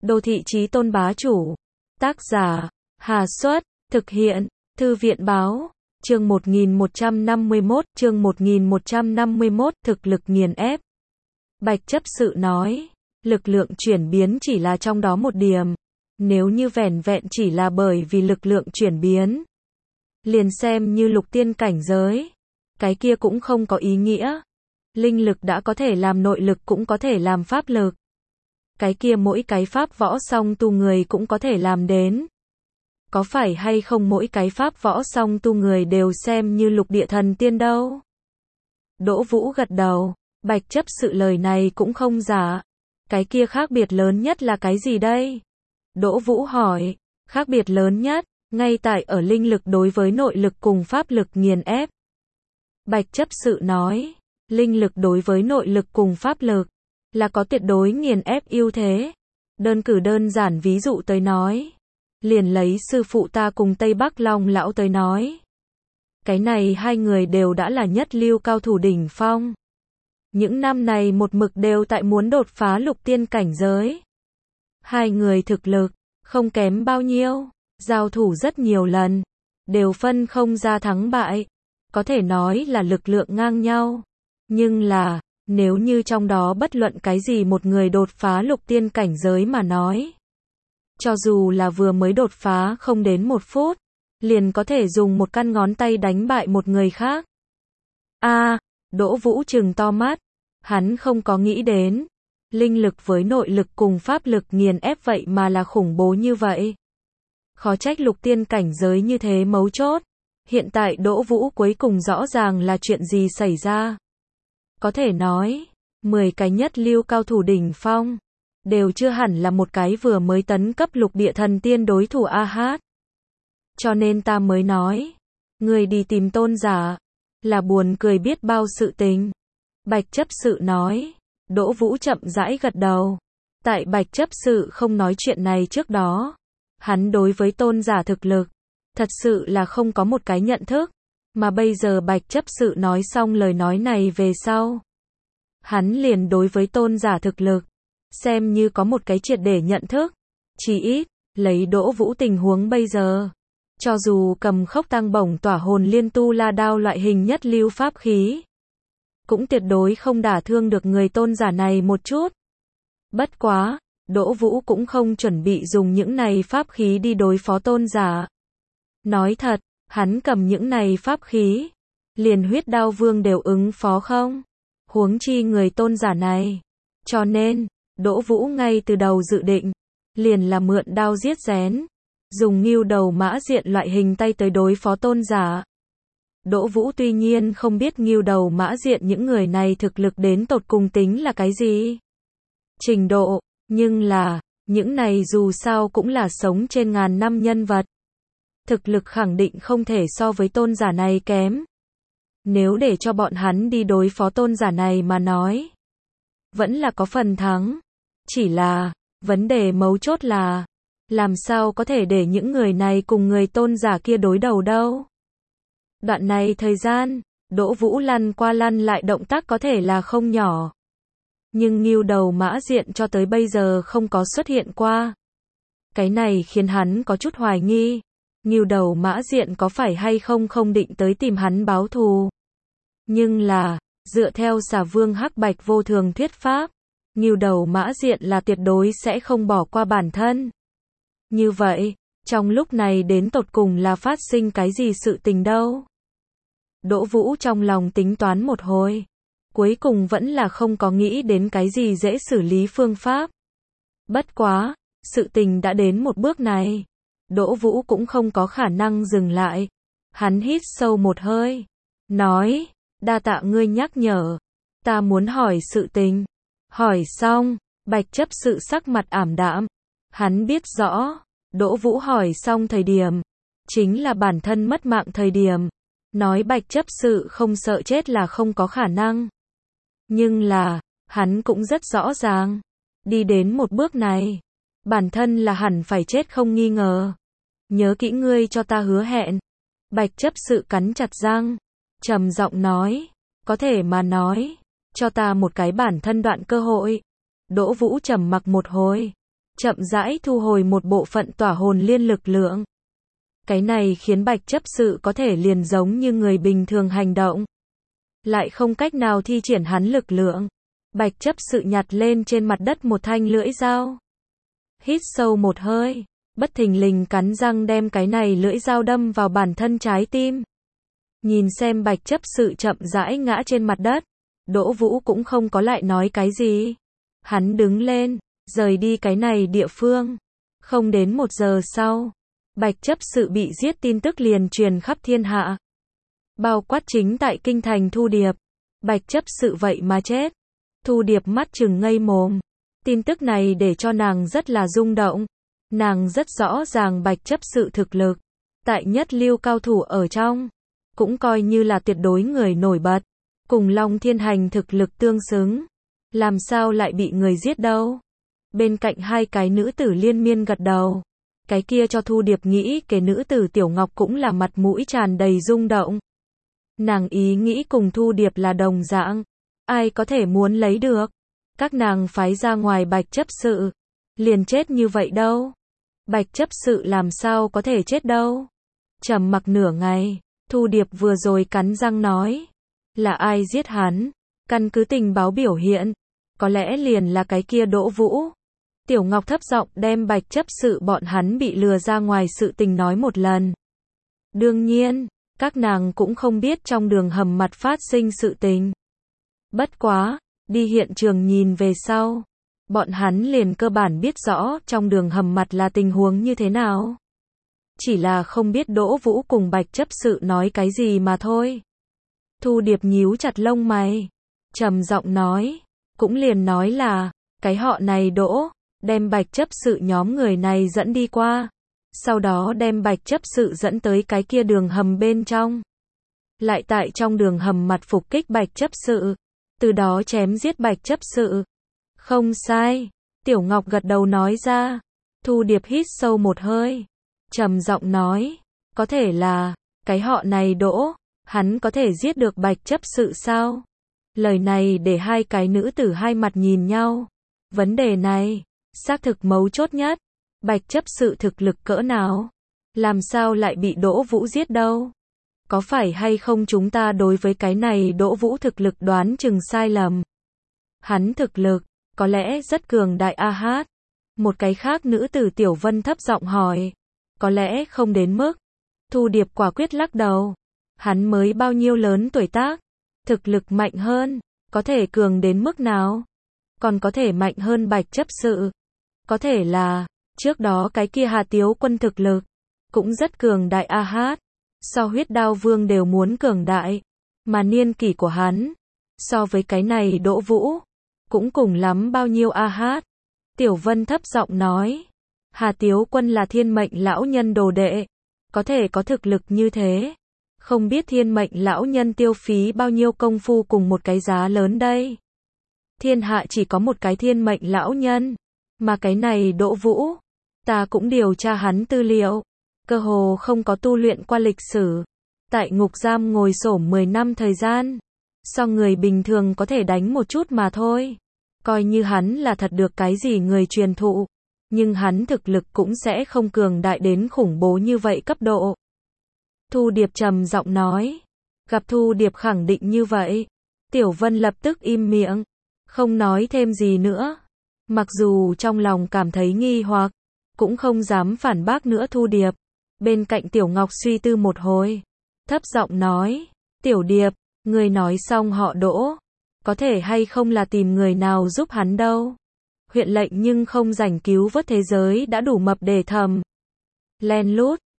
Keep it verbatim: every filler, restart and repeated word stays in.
Đô thị chí tôn bá chủ. Tác giả, Hà Xuất, thực hiện, Thư viện báo, chương một nghìn một trăm năm mươi mốt, chương một nghìn một trăm năm mươi mốt, thực lực nghiền ép. Bạch chấp sự nói, lực lượng chuyển biến chỉ là trong đó một điểm. Nếu như vẻn vẹn chỉ là bởi vì lực lượng chuyển biến, liền xem như lục tiên cảnh giới, cái kia cũng không có ý nghĩa. Linh lực đã có thể làm nội lực cũng có thể làm pháp lực. Cái kia mỗi cái pháp võ song tu người cũng có thể làm đến. Có phải hay không mỗi cái pháp võ song tu người đều xem như lục địa thần tiên đâu? Đỗ Vũ gật đầu, Bạch chấp sự lời này cũng không giả. Cái kia khác biệt lớn nhất là cái gì đây? Đỗ Vũ hỏi, khác biệt lớn nhất, ngay tại ở linh lực đối với nội lực cùng pháp lực nghiền ép. Bạch chấp sự nói, linh lực đối với nội lực cùng pháp lực, là có tuyệt đối nghiền ép ưu thế. Đơn cử đơn giản ví dụ tới nói, liền lấy sư phụ ta cùng Tây Bắc Long lão tới nói. Cái này hai người đều đã là nhất lưu cao thủ đỉnh phong. Những năm này một mực đều tại muốn đột phá lục tiên cảnh giới. Hai người thực lực, không kém bao nhiêu, giao thủ rất nhiều lần, đều phân không ra thắng bại. Có thể nói là lực lượng ngang nhau. Nhưng là, nếu như trong đó bất luận cái gì một người đột phá lục tiên cảnh giới mà nói, cho dù là vừa mới đột phá không đến một phút, liền có thể dùng một căn ngón tay đánh bại một người khác. A, à, Đỗ Vũ trừng to mắt, hắn không có nghĩ đến, linh lực với nội lực cùng pháp lực nghiền ép vậy mà là khủng bố như vậy. Khó trách lục tiên cảnh giới như thế mấu chốt. Hiện tại Đỗ Vũ cuối cùng rõ ràng là chuyện gì xảy ra. Có thể nói, mười cái nhất lưu cao thủ đỉnh phong, đều chưa hẳn là một cái vừa mới tấn cấp lục địa thần tiên đối thủ a hát. Cho nên ta mới nói, người đi tìm tôn giả, là buồn cười biết bao sự tình. Bạch chấp sự nói, Đỗ Vũ chậm rãi gật đầu. Tại Bạch chấp sự không nói chuyện này trước đó, hắn đối với tôn giả thực lực, thật sự là không có một cái nhận thức. Mà bây giờ Bạch chấp sự nói xong lời nói này về sau, hắn liền đối với tôn giả thực lực, xem như có một cái triệt để nhận thức. Chỉ ít, lấy Đỗ Vũ tình huống bây giờ, cho dù cầm khốc tăng bổng tỏa hồn liên tu la đao loại hình nhất lưu pháp khí, cũng tuyệt đối không đả thương được người tôn giả này một chút. Bất quá, Đỗ Vũ cũng không chuẩn bị dùng những này pháp khí đi đối phó tôn giả. Nói thật, hắn cầm những này pháp khí, liền huyết đao vương đều ứng phó không? Huống chi người tôn giả này. Cho nên, Đỗ Vũ ngay từ đầu dự định, liền là mượn đao giết rén, dùng ngưu đầu mã diện loại hình tay tới đối phó tôn giả. Đỗ Vũ tuy nhiên không biết ngưu đầu mã diện những người này thực lực đến tột cùng tính là cái gì trình độ, nhưng là, những này dù sao cũng là sống trên ngàn năm nhân vật. Thực lực khẳng định không thể so với tôn giả này kém. Nếu để cho bọn hắn đi đối phó tôn giả này mà nói, vẫn là có phần thắng. Chỉ là, vấn đề mấu chốt là, làm sao có thể để những người này cùng người tôn giả kia đối đầu đâu. Đoạn này thời gian, Đỗ Vũ lăn qua lăn lại động tác có thể là không nhỏ. Nhưng ngưu đầu mã diện cho tới bây giờ không có xuất hiện qua. Cái này khiến hắn có chút hoài nghi. Ngưu đầu mã diện có phải hay không không định tới tìm hắn báo thù. Nhưng là, dựa theo Xà Vương Hắc Bạch vô thường thuyết pháp, ngưu đầu mã diện là tuyệt đối sẽ không bỏ qua bản thân. Như vậy, trong lúc này đến tột cùng là phát sinh cái gì sự tình đâu? Đỗ Vũ trong lòng tính toán một hồi, cuối cùng vẫn là không có nghĩ đến cái gì dễ xử lý phương pháp. Bất quá, sự tình đã đến một bước này, Đỗ Vũ cũng không có khả năng dừng lại. Hắn hít sâu một hơi, nói, đa tạ ngươi nhắc nhở, ta muốn hỏi sự tình. Hỏi xong, Bạch chấp sự sắc mặt ảm đạm. Hắn biết rõ, Đỗ Vũ hỏi xong thời điểm, chính là bản thân mất mạng thời điểm. Nói Bạch chấp sự không sợ chết là không có khả năng. Nhưng là, hắn cũng rất rõ ràng, đi đến một bước này, bản thân là hẳn phải chết không nghi ngờ. Nhớ kỹ ngươi cho ta hứa hẹn. Bạch chấp sự cắn chặt răng, trầm giọng nói, có thể mà nói, cho ta một cái bản thân đoạn cơ hội. Đỗ Vũ trầm mặc một hồi, chậm rãi thu hồi một bộ phận tỏa hồn liên lực lượng. Cái này khiến Bạch chấp sự có thể liền giống như người bình thường hành động, lại không cách nào thi triển hắn lực lượng. Bạch chấp sự nhặt lên trên mặt đất một thanh lưỡi dao. Hít sâu một hơi, bất thình lình cắn răng đem cái này lưỡi dao đâm vào bản thân trái tim. Nhìn xem Bạch chấp sự chậm rãi ngã trên mặt đất, Đỗ Vũ cũng không có lại nói cái gì. Hắn đứng lên, rời đi cái này địa phương. Không đến một giờ sau, Bạch chấp sự bị giết tin tức liền truyền khắp thiên hạ. Bao quát chính tại kinh thành Thu Điệp. Bạch chấp sự vậy mà chết. Thu Điệp mắt trừng ngây mồm. Tin tức này để cho nàng rất là rung động. Nàng rất rõ ràng Bạch chấp sự thực lực, tại nhất lưu cao thủ ở trong, cũng coi như là tuyệt đối người nổi bật, cùng Long Thiên Hành thực lực tương xứng. Làm sao lại bị người giết đâu? Bên cạnh hai cái nữ tử liên miên gật đầu. Cái kia cho Thu Điệp nghĩ cái nữ tử Tiểu Ngọc cũng là mặt mũi tràn đầy rung động. Nàng ý nghĩ cùng Thu Điệp là đồng dạng. Ai có thể muốn lấy được? Các nàng phái ra ngoài Bạch chấp sự, liền chết như vậy đâu? Bạch chấp sự làm sao có thể chết đâu? Trầm mặc nửa ngày, Thu Điệp vừa rồi cắn răng nói, là ai giết hắn? Căn cứ tình báo biểu hiện, có lẽ liền là cái kia Đỗ Vũ. Tiểu Ngọc thấp giọng đem Bạch chấp sự bọn hắn bị lừa ra ngoài sự tình nói một lần. Đương nhiên, các nàng cũng không biết trong đường hầm mặt phát sinh sự tình. Bất quá, đi hiện trường nhìn về sau, bọn hắn liền cơ bản biết rõ trong đường hầm mặt là tình huống như thế nào. Chỉ là không biết Đỗ Vũ cùng Bạch chấp sự nói cái gì mà thôi. Thu Điệp nhíu chặt lông mày, trầm giọng nói, cũng liền nói là, cái họ này Đỗ, đem Bạch chấp sự nhóm người này dẫn đi qua, sau đó đem Bạch chấp sự dẫn tới cái kia đường hầm bên trong. Lại tại trong đường hầm mặt phục kích Bạch chấp sự, từ đó chém giết Bạch chấp sự. Không sai, Tiểu Ngọc gật đầu nói ra. Thu Điệp hít sâu một hơi, trầm giọng nói, có thể là, cái họ này Đỗ, hắn có thể giết được Bạch chấp sự sao? Lời này để hai cái nữ tử hai mặt nhìn nhau. Vấn đề này, xác thực mấu chốt nhất. Bạch chấp sự thực lực cỡ nào? Làm sao lại bị Đỗ Vũ giết đâu? Có phải hay không chúng ta đối với cái này Đỗ Vũ thực lực đoán chừng sai lầm? Hắn thực lực, có lẽ rất cường đại a hát. Một cái khác nữ tử Tiểu Vân thấp giọng hỏi. Có lẽ không đến mức. Thu Điệp quả quyết lắc đầu. Hắn mới bao nhiêu lớn tuổi tác? Thực lực mạnh hơn, có thể cường đến mức nào? Còn có thể mạnh hơn Bạch chấp sự. Có thể là, trước đó cái kia Hà Tiếu Quân thực lực, cũng rất cường đại a hát. So Huyết Đao Vương đều muốn cường đại. Mà niên kỷ của hắn, so với cái này Đỗ Vũ, cũng cùng lắm bao nhiêu a hát. Tiểu Vân thấp giọng nói, Hà Tiếu Quân là thiên mệnh lão nhân đồ đệ, có thể có thực lực như thế. Không biết thiên mệnh lão nhân tiêu phí bao nhiêu công phu cùng một cái giá lớn đây. Thiên hạ chỉ có một cái thiên mệnh lão nhân, mà cái này Đỗ Vũ, ta cũng điều tra hắn tư liệu, cơ hồ không có tu luyện qua lịch sử. Tại ngục giam ngồi xổm mười năm thời gian, so người bình thường có thể đánh một chút mà thôi. Coi như hắn là thật được cái gì người truyền thụ, nhưng hắn thực lực cũng sẽ không cường đại đến khủng bố như vậy cấp độ. Thu Điệp trầm giọng nói. Gặp Thu Điệp khẳng định như vậy, Tiểu Vân lập tức im miệng, không nói thêm gì nữa. Mặc dù trong lòng cảm thấy nghi hoặc, cũng không dám phản bác nữa Thu Điệp. Bên cạnh Tiểu Ngọc suy tư một hồi, thấp giọng nói, Tiểu Điệp, người nói xong họ Đỗ, có thể hay không là tìm người nào giúp hắn đâu. Huyện lệnh nhưng không rảnh cứu vớt thế giới đã đủ mập để thầm. Len lút,